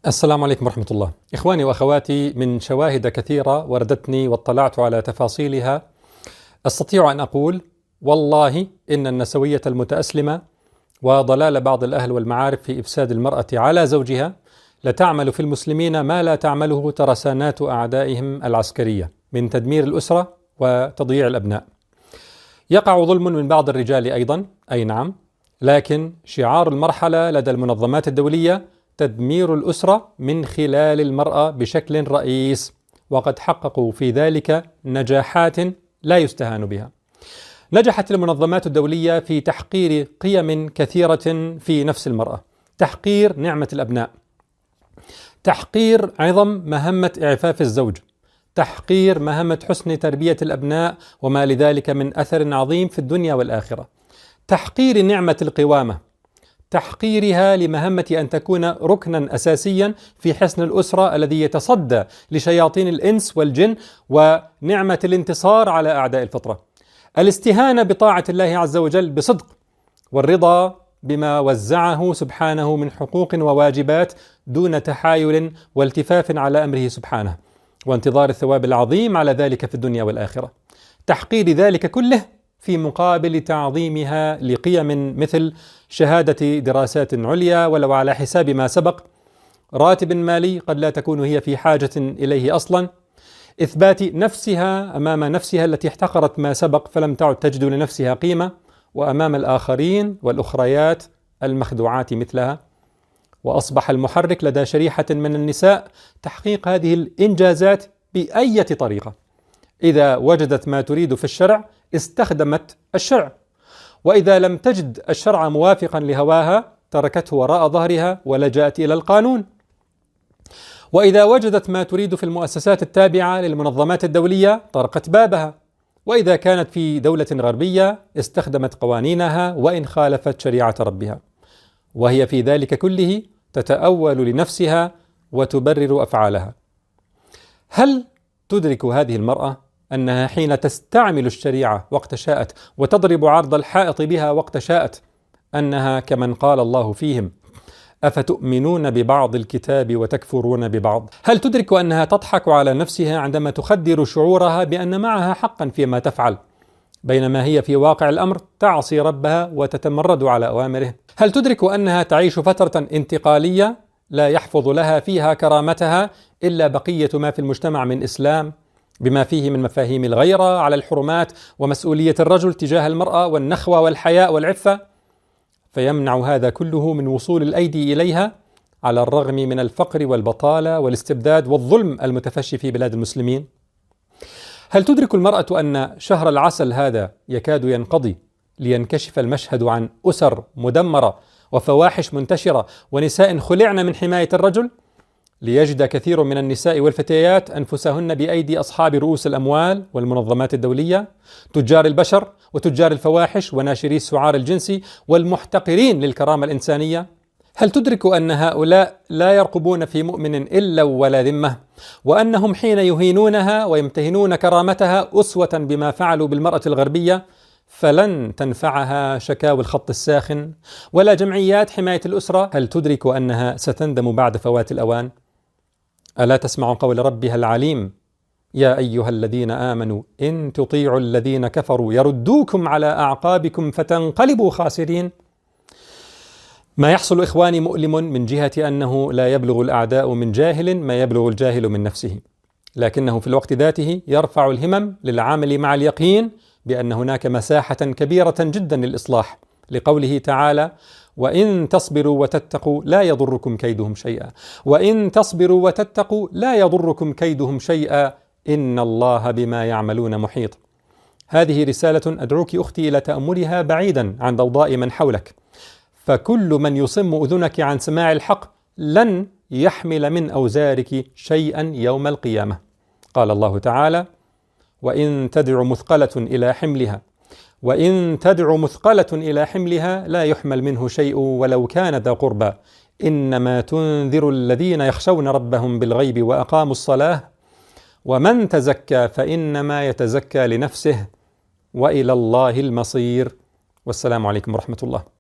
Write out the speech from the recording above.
السلام عليكم ورحمة الله. إخواني وأخواتي، من شواهد كثيرة وردتني واطلعت على تفاصيلها، أستطيع أن أقول والله إن النسوية المتأسلمة وضلال بعض الأهل والمعارف في إفساد المرأة على زوجها لتعمل في المسلمين ما لا تعمله ترسانات أعدائهم العسكرية من تدمير الأسرة وتضييع الأبناء. يقع ظلم من بعض الرجال أيضا، أي نعم، لكن شعار المرحلة لدى المنظمات الدولية تدمير الأسرة من خلال المرأة بشكل رئيس، وقد حققوا في ذلك نجاحات لا يستهان بها. نجحت المنظمات الدولية في تحقير قيم كثيرة في نفس المرأة، تحقير نعمة الأبناء، تحقير عظم مهمة إعفاف الزوج، تحقير مهمة حسن تربية الأبناء وما لذلك من أثر عظيم في الدنيا والآخرة، تحقير نعمة القوامة، تحقيرها لمهمة أن تكون ركنا أساسيا في حصن الأسرة الذي يتصدى لشياطين الإنس والجن، ونعمة الانتصار على أعداء الفطرة، الاستهانة بطاعة الله عز وجل بصدق، والرضا بما وزعه سبحانه من حقوق وواجبات دون تحايل والتفاف على أمره سبحانه، وانتظار الثواب العظيم على ذلك في الدنيا والآخرة. تحقير ذلك كله في مقابل تعظيمها لقيم مثل شهادة دراسات عليا ولو على حساب ما سبق، راتب مالي قد لا تكون هي في حاجة إليه أصلا، إثبات نفسها أمام نفسها التي احتقرت ما سبق فلم تعد تجد لنفسها قيمة، وأمام الآخرين والأخريات المخدوعات مثلها. وأصبح المحرك لدى شريحة من النساء تحقيق هذه الإنجازات بأية طريقة. إذا وجدت ما تريد في الشرع استخدمت الشرع، وإذا لم تجد الشرع موافقا لهواها تركته وراء ظهرها ولجأت إلى القانون، وإذا وجدت ما تريد في المؤسسات التابعة للمنظمات الدولية طرقت بابها، وإذا كانت في دولة غربية استخدمت قوانينها وإن خالفت شريعة ربها، وهي في ذلك كله تتأول لنفسها وتبرر أفعالها. هل تدرك هذه المرأة أنها حين تستعمل الشريعة وقت شاءت وتضرب عرض الحائط بها وقت شاءت أنها كمن قال الله فيهم: أفتؤمنون ببعض الكتاب وتكفرون ببعض؟ هل تدرك أنها تضحك على نفسها عندما تخدر شعورها بأن معها حقا فيما تفعل، بينما هي في واقع الأمر تعصي ربها وتتمرد على أوامره؟ هل تدرك أنها تعيش فترة انتقالية لا يحفظ لها فيها كرامتها إلا بقية ما في المجتمع من إسلام، بما فيه من مفاهيم الغيرة على الحرمات ومسؤولية الرجل تجاه المرأة والنخوة والحياء والعفة، فيمنع هذا كله من وصول الأيدي إليها على الرغم من الفقر والبطالة والاستبداد والظلم المتفشي في بلاد المسلمين؟ هل تدرك المرأة أن شهر العسل هذا يكاد ينقضي لينكشف المشهد عن أسر مدمرة وفواحش منتشرة ونساء خلعن من حماية الرجل، ليجد كثير من النساء والفتيات أنفسهن بأيدي أصحاب رؤوس الأموال والمنظمات الدولية، تجار البشر وتجار الفواحش وناشري السعار الجنسي والمحتقرين للكرامة الإنسانية؟ هل تدرك أن هؤلاء لا يرقبون في مؤمن إلا ولا ذمة، وأنهم حين يهينونها ويمتهنون كرامتها أسوة بما فعلوا بالمرأة الغربية فلن تنفعها شكاوى الخط الساخن ولا جمعيات حماية الأسرة؟ هل تدرك أنها ستندم بعد فوات الأوان؟ ألا تسمع قول ربها العليم: يا أيها الذين آمنوا إن تطيعوا الذين كفروا يردوكم على أعقابكم فتنقلبوا خاسرين؟ ما يحصل إخواني مؤلم من جهة أنه لا يبلغ الأعداء من جاهل ما يبلغ الجاهل من نفسه، لكنه في الوقت ذاته يرفع الهمم للعمل مع اليقين بأن هناك مساحة كبيرة جدا للإصلاح، لقوله تعالى: وإن تصبروا وتتقوا لا يضركم كيدهم شيئا، وإن تصبروا وتتقوا لا يضركم كيدهم شيئا إن الله بما يعملون محيط. هذه رسالة أدعوك أختي إلى تأملها بعيدا عن ضوضاء من حولك، فكل من يصم أذنك عن سماع الحق لن يحمل من أوزارك شيئا يوم القيامة. قال الله تعالى: وإن تدع مثقلة إلى حملها لا يحمل منه شيء ولو كان ذا قربى إنما تنذر الذين يخشون ربهم بالغيب وأقاموا الصلاة ومن تزكى فإنما يتزكى لنفسه وإلى الله المصير. والسلام عليكم ورحمة الله.